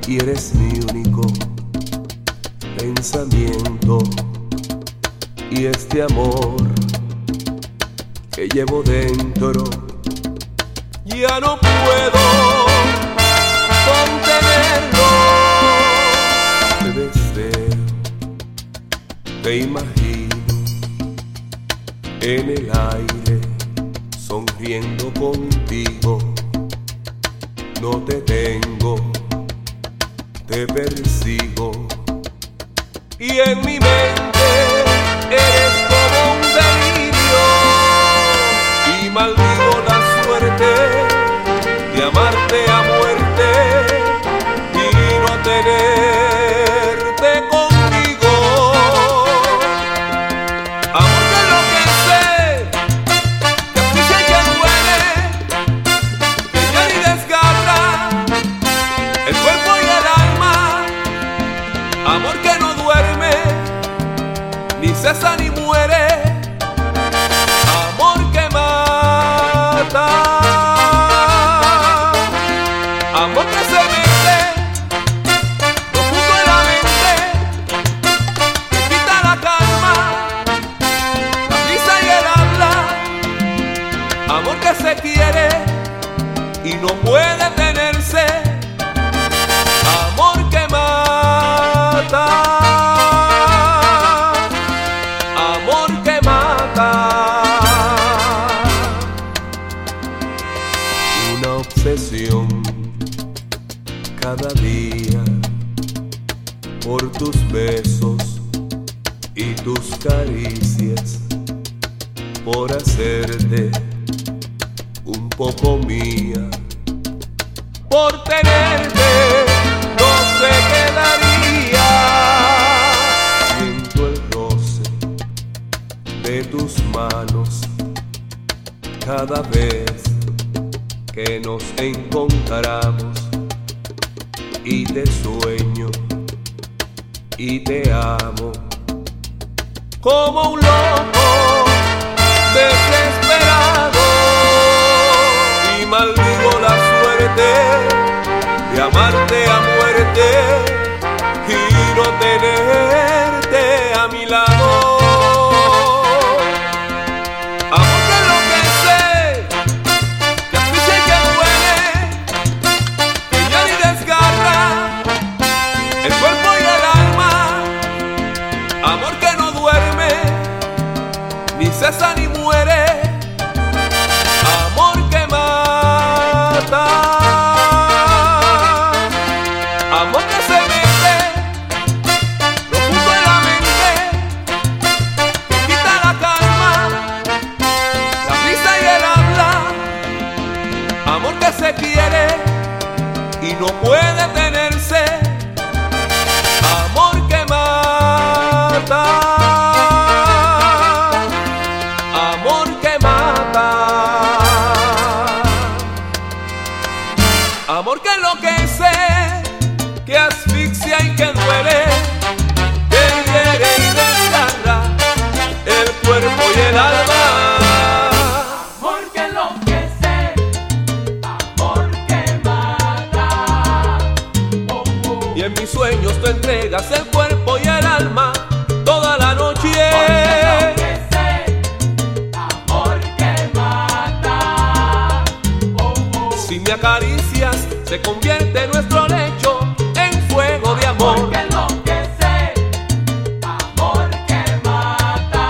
y eres mi único pensamiento. Y este amor que llevo dentro ya no puedo contenerlo. Te deseo, te imagino en el aire, sonriendo contigo. No te tengo, te persigo, y en mi mente eres como un delirio. Y maldigo la suerte de amarte a muerte y no tenerte conmigo. Amor, que enloquece, que asfixia y que duele, que hiere y desgarra el cuerpo y el alma. Amor que no duerme, ni cesa ni muere. Amor que mata. Amor que se mete profundo en la mente, que quita la calma, la risa y el habla. Amor que se quiere y no puede tenerse. Amor que mata. Amor que mata. Una obsesión cada día por tus besos y tus caricias, por hacerte un poco mía, por tenerte no se quedaría. Siento el roce de tus manos cada vez que nos encontramos, y te sueño y te amo como un loco desesperado. Y maldigo la suerte de amarte a muerte y no tenerte a mi lado. Amor que enloquece, que asfixia y que duele, que hiere y desgarra el cuerpo y el alma. Amor que no duerme, ni cesa ni muere. Amor que mata. Amor que se mete profundo en la mente, que quita la calma, la risa y el habla. Amor que se quiere y no puede tenerse. Amor que mata. Amor que mata. Amor que enloquece, que asfixia y que duele, que hiere y desgarra el cuerpo y el alma. Amor que enloquece, amor que mata. Y en mis sueños tú entregas el cuerpo y el alma toda la noche. Amor que mata. Si me acaricias, se convierte nuestro lecho en fuego de amor. Amor que enloquece, amor que mata.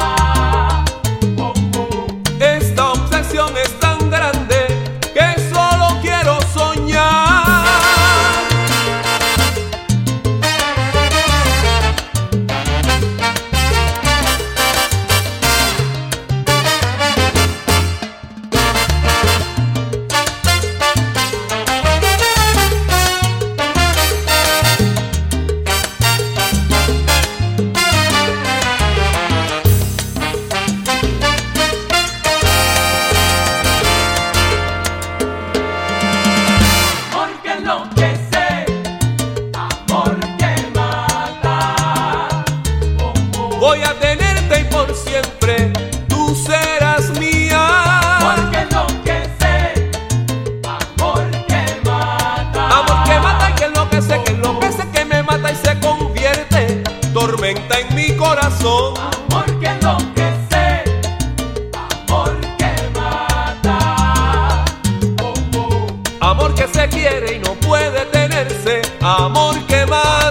Esta obsesión es tan grande que solo quiero soñar. corazón. Amor que enloquece, amor que mata. Oh, oh. Amor que se quiere y no puede tenerse, amor que mata.